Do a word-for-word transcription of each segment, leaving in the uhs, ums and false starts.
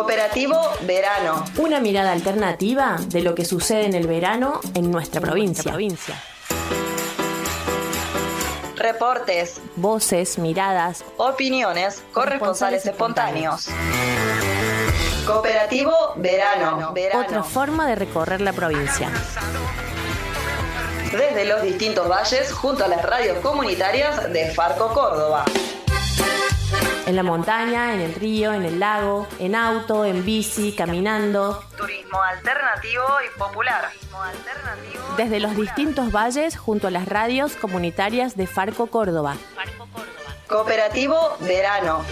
Cooperativo Verano. Una mirada alternativa de lo que sucede en el verano en nuestra provincia. provincia. Reportes, voces, miradas, opiniones, corresponsales espontáneos. Cooperativo Verano. Verano. Otra forma de recorrer la provincia. Desde los distintos valles, junto a las radios comunitarias de Farco Córdoba. En la montaña, en el río, en el lago, en auto, en bici, caminando. Turismo alternativo y popular. Turismo alternativo Desde los distintos valles, junto a las radios comunitarias de Farco Córdoba. Farco Córdoba. Cooperativo Verano.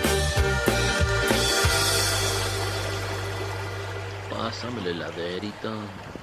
Pásame la heladerita.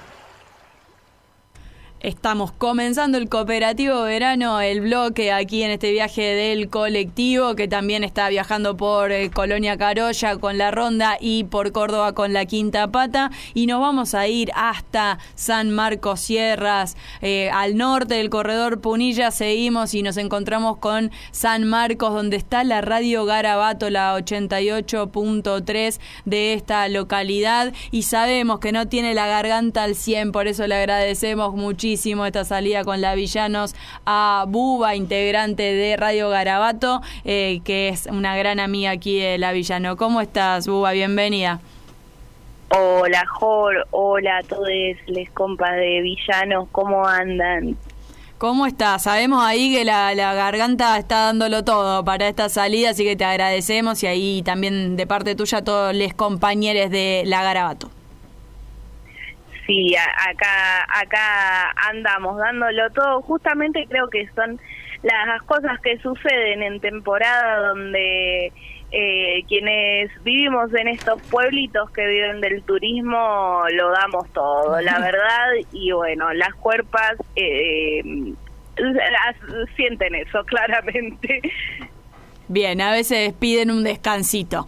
Estamos comenzando el Cooperativo Verano, el bloque aquí en este viaje del colectivo que también está viajando por eh, Colonia Carolla con la Ronda y por Córdoba con la Quinta Pata, y nos vamos a ir hasta San Marcos Sierras, eh, al norte del corredor Punilla. Seguimos y nos encontramos con San Marcos, donde está la radio Garabato, la ochenta y ocho punto tres de esta localidad, y sabemos que no tiene la garganta al cien, por eso le agradecemos muchísimo esta salida con la Villanos a Buba, integrante de Radio Garabato, eh, que es una gran amiga aquí de la Villano. ¿Cómo estás, Buba? Bienvenida. Hola, Jor, hola a todos les compas de Villanos, ¿cómo andan? ¿Cómo estás? Sabemos ahí que la, la garganta está dándolo todo para esta salida, así que te agradecemos, y ahí también de parte tuya a todos los compañeros de la Garabato. Sí, a, acá acá andamos dándolo todo. Justamente creo que son las cosas que suceden en temporada donde eh, quienes vivimos en estos pueblitos que viven del turismo lo damos todo, la verdad, y bueno, las cuerpas eh, las, sienten eso claramente. Bien, a veces piden un descansito.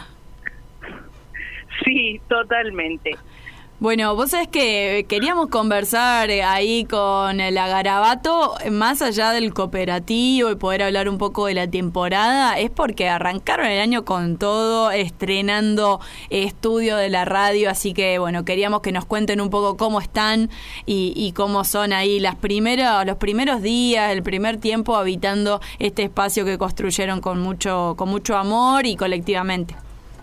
Sí, totalmente. Bueno, vos sabés que queríamos conversar ahí con la Garabato, más allá del cooperativo y poder hablar un poco de la temporada, es porque arrancaron el año con todo, estrenando estudio de la radio, así que bueno, queríamos que nos cuenten un poco cómo están y, y cómo son ahí las primeras, los primeros días, el primer tiempo habitando este espacio que construyeron con mucho, con mucho amor y colectivamente.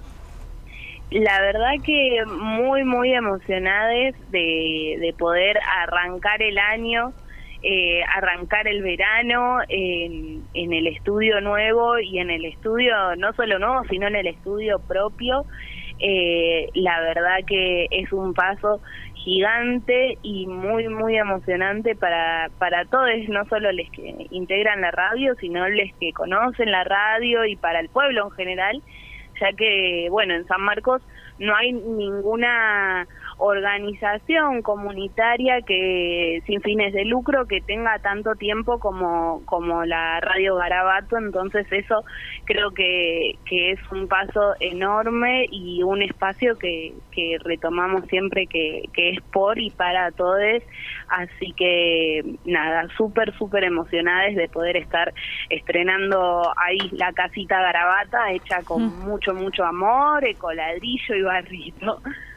La verdad que muy, muy emocionadas de, de poder arrancar el año, eh, arrancar el verano en, en el estudio nuevo y en el estudio, no solo nuevo, sino en el estudio propio. Eh, la verdad que es un paso gigante y muy, muy emocionante para, para todos, no solo los que integran la radio, sino los que conocen la radio y para el pueblo en general, ya que, bueno, en San Marcos no hay ninguna organización comunitaria que sin fines de lucro que tenga tanto tiempo como como la Radio Garabato, entonces eso creo que, que es un paso enorme y un espacio que, que retomamos siempre que, que es por y para todos, así que nada, súper, súper emocionadas de poder estar estrenando ahí la casita Garabata, hecha con mm. mucho, mucho amor, ecoladrillo y barrito.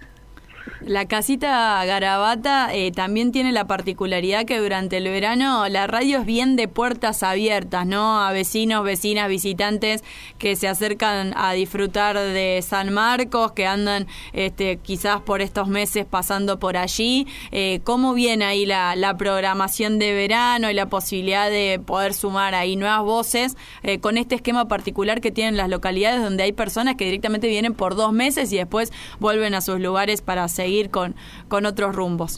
La casita Garabata eh, también tiene la particularidad que durante el verano la radio es bien de puertas abiertas, ¿no? A vecinos, vecinas, visitantes que se acercan a disfrutar de San Marcos, que andan este, quizás por estos meses pasando por allí. Eh, ¿Cómo viene ahí la, la programación de verano y la posibilidad de poder sumar ahí nuevas voces eh, con este esquema particular que tienen las localidades donde hay personas que directamente vienen por dos meses y después vuelven a sus lugares para seguir con, con otros rumbos?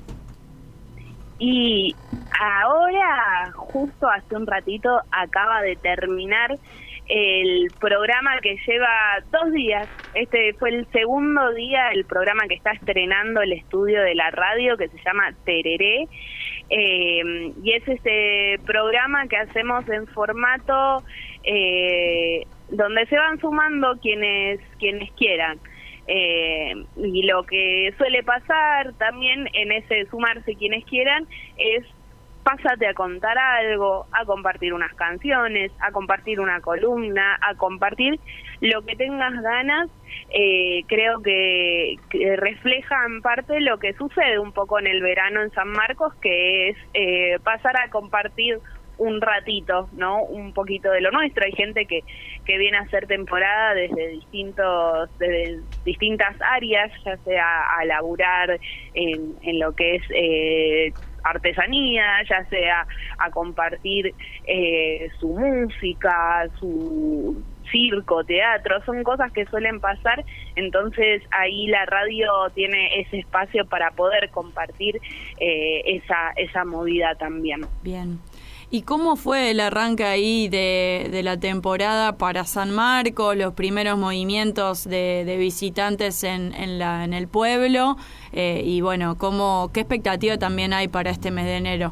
Y ahora, justo hace un ratito, acaba de terminar el programa que lleva dos días. Este fue el segundo día, el programa que está estrenando el estudio de la radio, que se llama Tereré. Eh, y es ese programa que hacemos en formato eh, donde se van sumando quienes, quienes quieran. Eh, y lo que suele pasar también en ese sumarse quienes quieran es pásate a contar algo, a compartir unas canciones, a compartir una columna, a compartir lo que tengas ganas. Eh, creo que, que refleja en parte lo que sucede un poco en el verano en San Marcos, que es eh, pasar a compartir un ratito, ¿no? Un poquito de lo nuestro. Hay gente que, que viene a hacer temporada desde distintos, desde distintas áreas, ya sea a laburar en, en lo que es eh, artesanía, ya sea a compartir eh, su música, su circo, teatro, son cosas que suelen pasar. Entonces ahí la radio tiene ese espacio para poder compartir eh, esa, esa movida también. Bien. ¿Y cómo fue el arranque ahí de, de la temporada para San Marcos, los primeros movimientos de, de visitantes en, en, la, en el pueblo? Eh, y bueno, ¿cómo, ¿qué expectativa también hay para este mes de enero?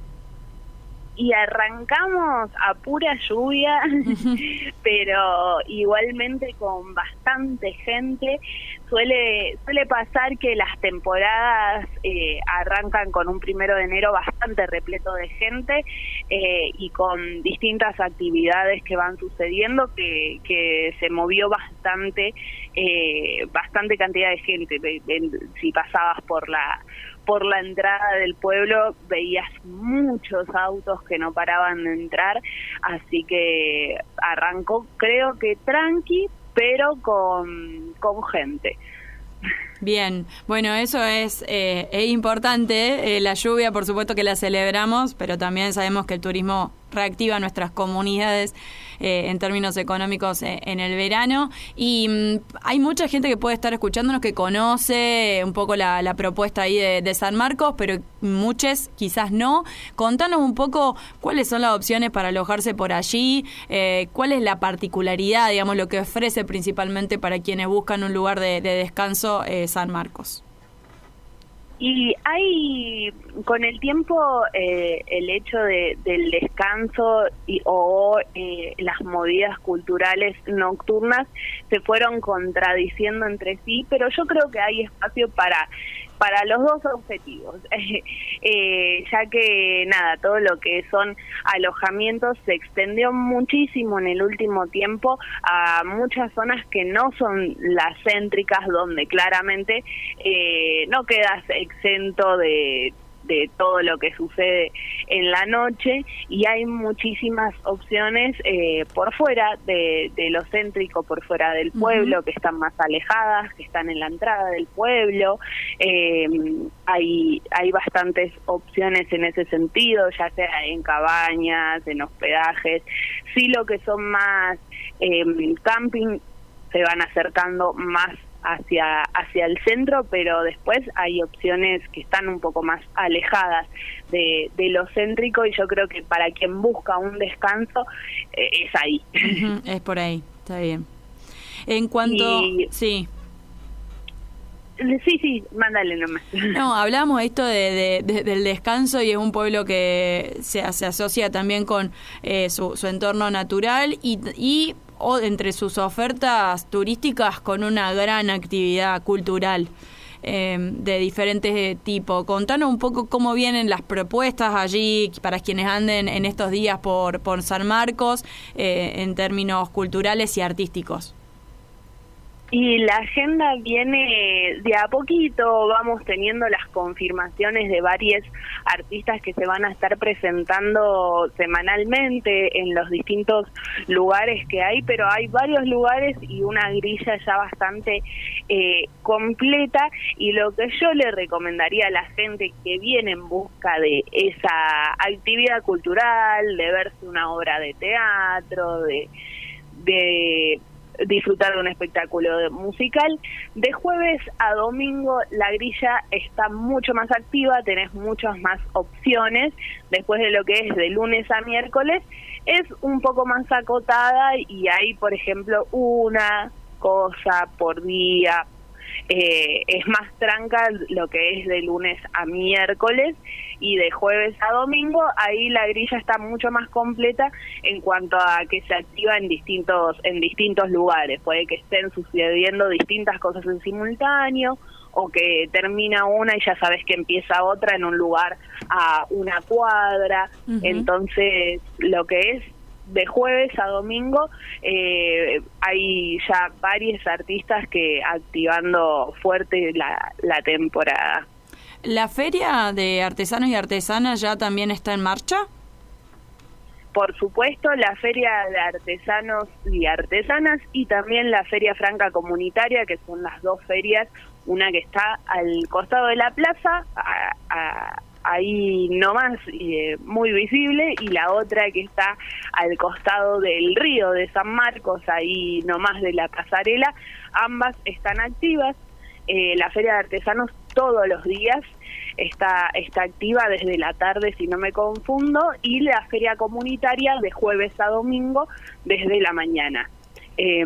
Y arrancamos a pura lluvia, pero igualmente con bastante gente. Suele suele pasar que las temporadas eh, arrancan con un primero de enero bastante repleto de gente eh, y con distintas actividades que van sucediendo, que, que se movió bastante, eh, bastante cantidad de gente. Si pasabas por la por la entrada del pueblo veías muchos autos que no paraban de entrar, así que arrancó, creo que tranqui, pero con, con gente. Bien, bueno, eso es, eh, es importante, eh, la lluvia por supuesto que la celebramos, pero también sabemos que el turismo reactiva nuestras comunidades eh, en términos económicos eh, en el verano, y mmm, hay mucha gente que puede estar escuchándonos que conoce un poco la, la propuesta ahí de, de San Marcos, pero muchos quizás no. Contanos un poco cuáles son las opciones para alojarse por allí, eh, cuál es la particularidad, digamos, lo que ofrece principalmente para quienes buscan un lugar de, de descanso eh, San Marcos. Y hay, con el tiempo, eh, el hecho de, del descanso y, o eh, las movidas culturales nocturnas se fueron contradiciendo entre sí, pero yo creo que hay espacio para para los dos objetivos, eh, ya que nada, todo lo que son alojamientos se extendió muchísimo en el último tiempo a muchas zonas que no son las céntricas, donde claramente eh, no quedas exento de de todo lo que sucede en la noche, y hay muchísimas opciones eh, por fuera de, de lo céntrico, por fuera del pueblo, uh-huh. que están más alejadas, que están en la entrada del pueblo. Eh, hay hay bastantes opciones en ese sentido, ya sea en cabañas, en hospedajes. Sí, lo que son más eh, camping se van acercando más hacia hacia el centro, pero después hay opciones que están un poco más alejadas de, de lo céntrico, y yo creo que para quien busca un descanso eh, es ahí. Uh-huh, es por ahí, está bien. En cuanto... Y... Sí. Sí, sí, mándale nomás. No, hablamos esto de, de, de, del descanso, y es un pueblo que se, se asocia también con eh, su, su entorno natural y... y o entre sus ofertas turísticas con una gran actividad cultural eh, de diferentes tipos. Contanos un poco cómo vienen las propuestas allí para quienes anden en estos días por, por San Marcos eh, en términos culturales y artísticos. Y la agenda viene de a poquito, vamos teniendo las confirmaciones de varios artistas que se van a estar presentando semanalmente en los distintos lugares que hay, pero hay varios lugares y una grilla ya bastante eh, completa, y lo que yo le recomendaría a la gente que viene en busca de esa actividad cultural, de verse una obra de teatro, de... de disfrutar de un espectáculo musical, de jueves a domingo la grilla está mucho más activa, tenés muchas más opciones. Después de lo que es de lunes a miércoles es un poco más acotada, y hay, por ejemplo, una cosa por día. Eh, es más tranca lo que es de lunes a miércoles, y de jueves a domingo ahí la grilla está mucho más completa en cuanto a que se activa en distintos en distintos lugares. Puede que estén sucediendo distintas cosas en simultáneo, o que termina una y ya sabes que empieza otra en un lugar a una cuadra. Uh-huh. Entonces, lo que es de jueves a domingo, eh, hay ya varios artistas que activando fuerte la, la temporada. ¿La feria de artesanos y artesanas ya también está en marcha? Por supuesto, la Feria de Artesanos y Artesanas y también la Feria Franca Comunitaria, que son las dos ferias, una que está al costado de la plaza, a, a, ahí nomás, eh, muy visible, y la otra que está al costado del río de San Marcos, ahí nomás de la pasarela. Ambas están activas. Eh, la Feria de Artesanos todos los días está está activa desde la tarde, si no me confundo, y la Feria Comunitaria de jueves a domingo desde la mañana. Eh,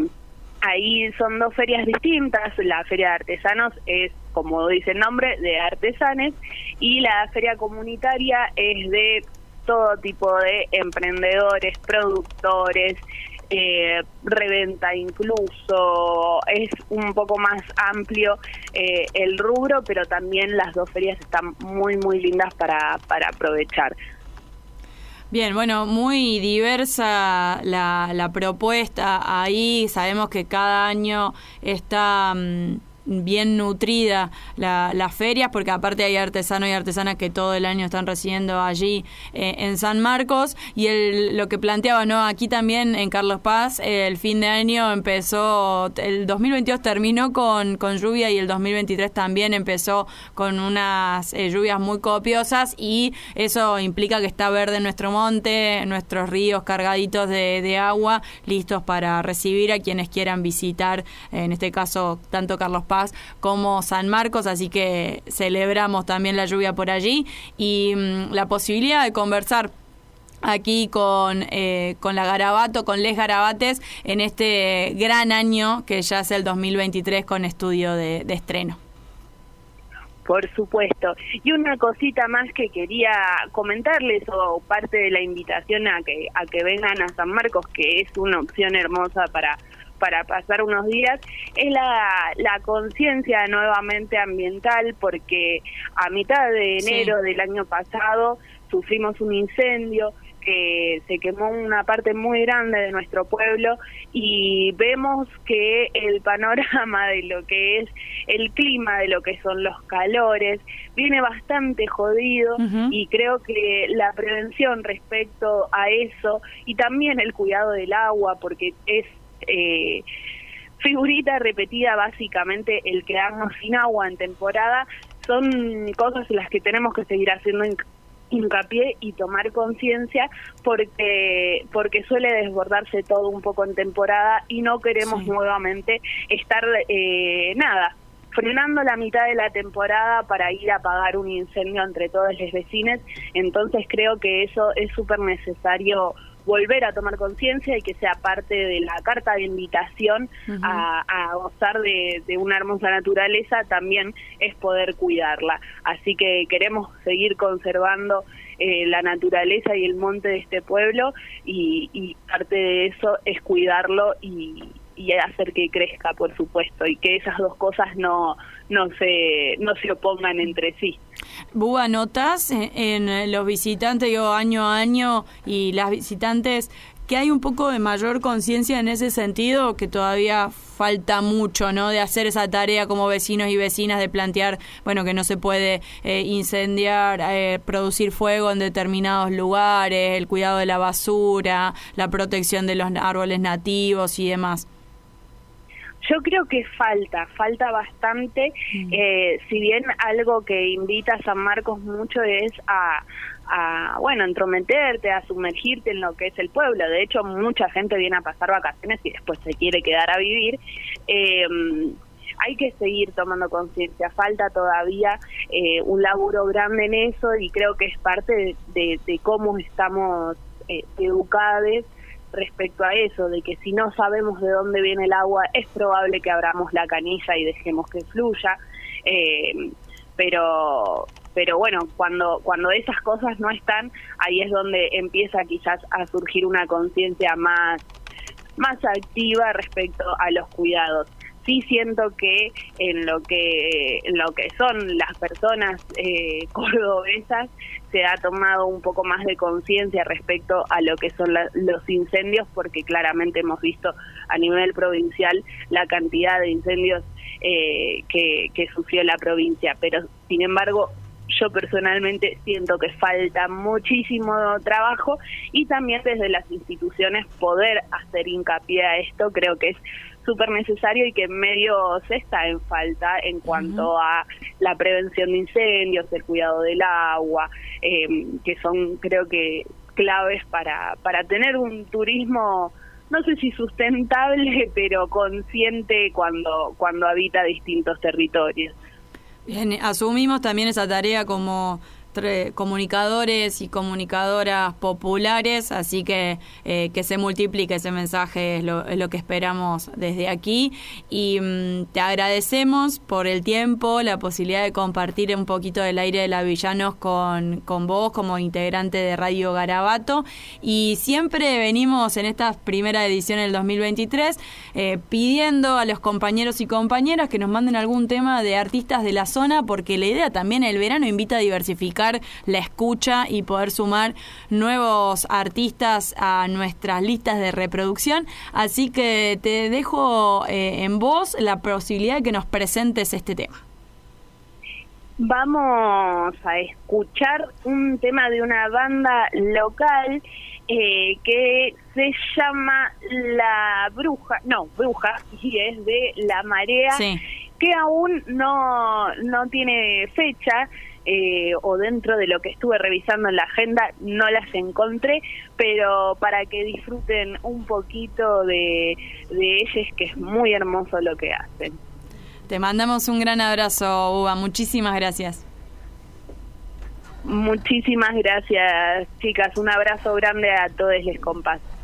ahí son dos ferias distintas. La Feria de Artesanos es, como dice el nombre, de artesanes, y la Feria Comunitaria es de todo tipo de emprendedores, productores, Eh, reventa incluso. Es un poco más amplio eh, el rubro, pero también las dos ferias están muy muy lindas para, para aprovechar. Bien, bueno, muy diversa la, la propuesta ahí. Sabemos que cada año está mmm, bien nutrida la, las ferias, porque aparte hay artesanos y artesanas que todo el año están residiendo allí eh, en San Marcos. Y el, lo que planteaba, ¿no? Aquí también en Carlos Paz, eh, el fin de año empezó, el dos mil veintidós terminó con, con lluvia, y el dos mil veintitrés también empezó con unas eh, lluvias muy copiosas, y eso implica que está verde nuestro monte, nuestros ríos cargaditos de, de agua, listos para recibir a quienes quieran visitar, en este caso tanto Carlos Paz como San Marcos, así que celebramos también la lluvia por allí y mmm, la posibilidad de conversar aquí con eh, con la Garabato, con les Garabates, en este gran año que ya es el dos mil veintitrés con estudio de, de estreno. Por supuesto. Y una cosita más que quería comentarles, o parte de la invitación a que a que vengan a San Marcos, que es una opción hermosa para para pasar unos días, es la, la conciencia nuevamente ambiental, porque a mitad de enero sí. del año pasado sufrimos un incendio que se quemó una parte muy grande de nuestro pueblo, y vemos que el panorama de lo que es el clima, de lo que son los calores, viene bastante jodido. Uh-huh. Y creo que la prevención respecto a eso, y también el cuidado del agua, porque es Eh, figurita repetida básicamente el quedarnos sin agua en temporada, son cosas en las que tenemos que seguir haciendo hincapié y tomar conciencia, porque porque suele desbordarse todo un poco en temporada, y no queremos sí. nuevamente estar eh, nada frenando la mitad de la temporada para ir a apagar un incendio entre todos los vecinos. Entonces creo que eso es súper necesario, volver a tomar conciencia, y que sea parte de la carta de invitación. Uh-huh. a, a gozar de, de una hermosa naturaleza, también es poder cuidarla. Así que queremos seguir conservando eh, la naturaleza y el monte de este pueblo, y, y parte de eso es cuidarlo y, y hacer que crezca, por supuesto, y que esas dos cosas no no se no se opongan entre sí. Buba, ¿notas en los visitantes, digo, año a año, y las visitantes, que hay un poco de mayor conciencia en ese sentido, que todavía falta mucho, ¿no?, de hacer esa tarea como vecinos y vecinas, de plantear, bueno, que no se puede eh, incendiar, eh, producir fuego en determinados lugares, el cuidado de la basura, la protección de los árboles nativos y demás? Yo creo que falta, falta bastante. Mm. Eh, si bien algo que invita a San Marcos mucho es a, a, bueno, entrometerte, a sumergirte en lo que es el pueblo. De hecho, mucha gente viene a pasar vacaciones y después se quiere quedar a vivir. Eh, hay que seguir tomando conciencia. Falta todavía eh, un laburo grande en eso, y creo que es parte de, de, de cómo estamos eh, educados respecto a eso, de que si no sabemos de dónde viene el agua, es probable que abramos la canilla y dejemos que fluya. Eh, pero pero bueno, cuando cuando esas cosas no están, ahí es donde empieza quizás a surgir una conciencia más más activa respecto a los cuidados. sí siento que en lo que en lo que son las personas eh, cordobesas se ha tomado un poco más de conciencia respecto a lo que son la, los incendios, porque claramente hemos visto a nivel provincial la cantidad de incendios eh, que, que sufrió la provincia, pero sin embargo yo personalmente siento que falta muchísimo trabajo y también desde las instituciones poder hacer hincapié a esto. Creo que es súper necesario y que en medio se está en falta en cuanto uh-huh. a la prevención de incendios, el cuidado del agua, eh, que son creo que claves para, para tener un turismo, no sé si sustentable, pero consciente cuando, cuando habita distintos territorios. Bien, asumimos también esa tarea como tre- comunicadores y comunicadoras populares, así que eh, que se multiplique ese mensaje es lo, es lo que esperamos desde aquí. Y mmm, te agradecemos por el tiempo, la posibilidad de compartir un poquito del aire de la Villanos con, con vos como integrante de Radio Garabato. Y siempre venimos en esta primera edición del dos mil veintitrés eh, pidiendo a los compañeros y compañeras que nos manden algún tema de artistas de la zona, porque la idea también el verano invita a diversificar la escucha y poder sumar nuevos artistas a nuestras listas de reproducción. Así que te dejo eh, en vos la posibilidad de que nos presentes este tema. Vamos a escuchar un tema de una banda local eh, que se llama La Bruja, no, Bruja, y es de La Marea, sí. que aún no, no tiene fecha, eh, o dentro de lo que estuve revisando en la agenda no las encontré, pero para que disfruten un poquito de, de ellas, que es muy hermoso lo que hacen. Te mandamos un gran abrazo, Uva. Muchísimas gracias. Muchísimas gracias, chicas. Un abrazo grande a todos les compas.